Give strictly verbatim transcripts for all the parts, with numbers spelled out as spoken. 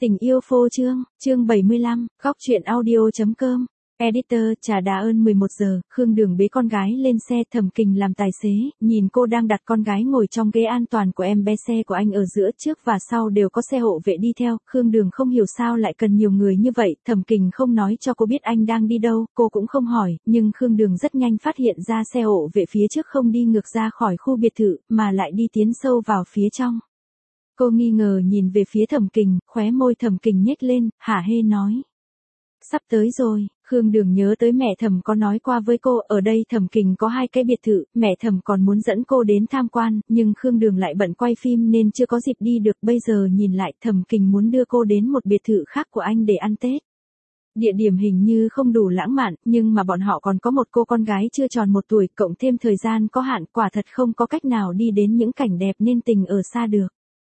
Tình yêu phô trương, chương bảy mươi lăm, góc truyện audio chấm com. Editor, trà đá ơn mười một giờ, Khương Đường bế con gái lên xe, Thẩm Kình làm tài xế, nhìn cô đang đặt con gái ngồi trong ghế an toàn của em bé, xe của anh ở giữa, trước và sau đều có xe hộ vệ đi theo. Khương Đường không hiểu sao lại cần nhiều người như vậy, Thẩm Kình không nói cho cô biết anh đang đi đâu, cô cũng không hỏi, nhưng Khương Đường rất nhanh phát hiện ra xe hộ vệ phía trước không đi ngược ra khỏi khu biệt thự, mà lại đi tiến sâu vào phía trong. Cô nghi ngờ nhìn về phía Thẩm Kình, khóe môi Thẩm Kình nhếch lên, hả hê nói. Sắp tới rồi. Khương Đường nhớ tới mẹ Thẩm có nói qua với cô, ở đây Thẩm Kình có hai cái biệt thự, mẹ Thẩm còn muốn dẫn cô đến tham quan, nhưng Khương Đường lại bận quay phim nên chưa có dịp đi được, bây giờ nhìn lại Thẩm Kình muốn đưa cô đến một biệt thự khác của anh để ăn Tết. Địa điểm hình như không đủ lãng mạn, nhưng mà bọn họ còn có một cô con gái chưa tròn một tuổi, cộng thêm thời gian có hạn, quả thật không có cách nào đi đến những cảnh đẹp nên tình ở xa được.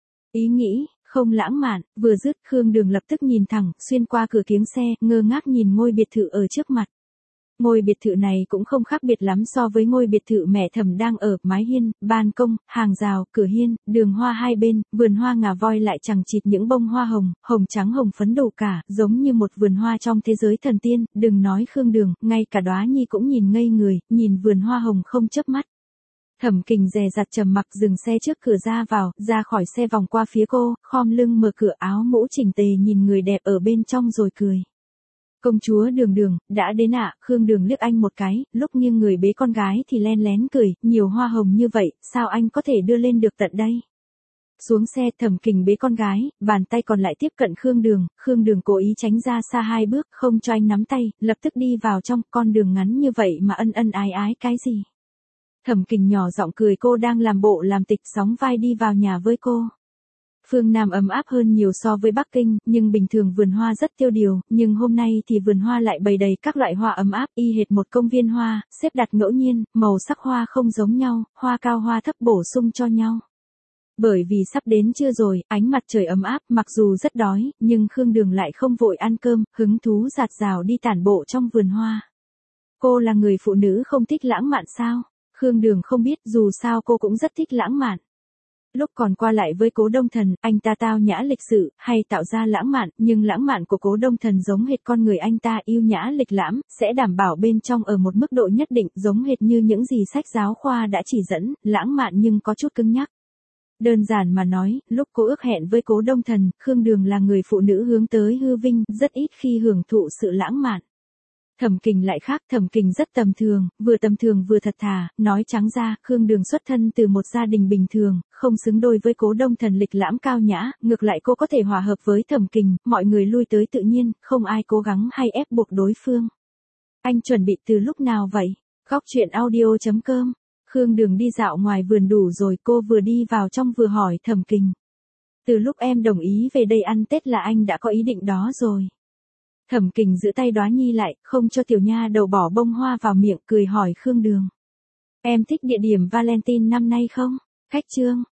Ý nghĩ không lãng mạn, vừa dứt Khương Đường lập tức nhìn thẳng, xuyên qua cửa kiếng xe, ngơ ngác nhìn ngôi biệt thự ở trước mặt. Ngôi biệt thự này cũng không khác biệt lắm so với ngôi biệt thự mẹ Thẩm đang ở, mái hiên, ban công, hàng rào, cửa hiên, đường hoa hai bên, vườn hoa ngà voi lại chằng chịt những bông hoa hồng, hồng trắng hồng phấn đủ cả, giống như một vườn hoa trong thế giới thần tiên, đừng nói Khương Đường, ngay cả Đóa Nhi cũng nhìn ngây người, nhìn vườn hoa hồng không chớp mắt. Thẩm Kình dè dặt trầm mặc dừng xe trước cửa ra vào, ra khỏi xe vòng qua phía cô, khom lưng mở cửa, áo mũ chỉnh tề nhìn người đẹp ở bên trong rồi cười. Công chúa Đường Đường, đã đến ạ. Khương Đường liếc anh một cái, lúc nghiêng người bế con gái thì len lén cười, nhiều hoa hồng như vậy, sao anh có thể đưa lên được tận đây? Xuống xe, Thẩm Kình bế con gái, bàn tay còn lại tiếp cận Khương Đường, Khương Đường cố ý tránh ra xa hai bước, không cho anh nắm tay, lập tức đi vào trong, con đường ngắn như vậy mà ân ân ái ái cái gì? Thẩm Kình nhỏ giọng cười, cô đang làm bộ làm tịch, sóng vai đi vào nhà với cô. Phương Nam ấm áp hơn nhiều so với Bắc Kinh, nhưng bình thường vườn hoa rất tiêu điều, nhưng hôm nay thì vườn hoa lại bày đầy các loại hoa ấm áp, y hệt một công viên hoa, xếp đặt ngẫu nhiên, màu sắc hoa không giống nhau, hoa cao hoa thấp bổ sung cho nhau. Bởi vì sắp đến trưa rồi, ánh mặt trời ấm áp, mặc dù rất đói, nhưng Khương Đường lại không vội ăn cơm, hứng thú dạt dào đi tản bộ trong vườn hoa. Cô là người phụ nữ không thích lãng mạn sao? Khương Đường không biết, dù sao cô cũng rất thích lãng mạn. Lúc còn qua lại với Cố Đông Thần, anh ta tao nhã lịch sự, hay tạo ra lãng mạn, nhưng lãng mạn của Cố Đông Thần giống hệt con người anh ta, yêu nhã lịch lãm, sẽ đảm bảo bên trong ở một mức độ nhất định, giống hệt như những gì sách giáo khoa đã chỉ dẫn, lãng mạn nhưng có chút cứng nhắc. Đơn giản mà nói, lúc cô ước hẹn với Cố Đông Thần, Khương Đường là người phụ nữ hướng tới hư vinh, rất ít khi hưởng thụ sự lãng mạn. Thẩm Kình lại khác, Thẩm Kình rất tầm thường, vừa tầm thường vừa thật thà, nói trắng ra, Khương Đường xuất thân từ một gia đình bình thường, không xứng đôi với Cố Đông Thần lịch lãm cao nhã, ngược lại cô có thể hòa hợp với Thẩm Kình, mọi người lui tới tự nhiên, không ai cố gắng hay ép buộc đối phương. Anh chuẩn bị từ lúc nào vậy? Góc truyện audio chấm com. Khương Đường đi dạo ngoài vườn đủ rồi, cô vừa đi vào trong vừa hỏi Thẩm Kình. Từ lúc em đồng ý về đây ăn Tết là anh đã có ý định đó rồi. Thẩm Kình giữ tay Đóa Nhi lại, không cho tiểu nha đầu bỏ bông hoa vào miệng, cười hỏi Khương Đường. Em thích địa điểm Valentine năm nay không? Khách trương,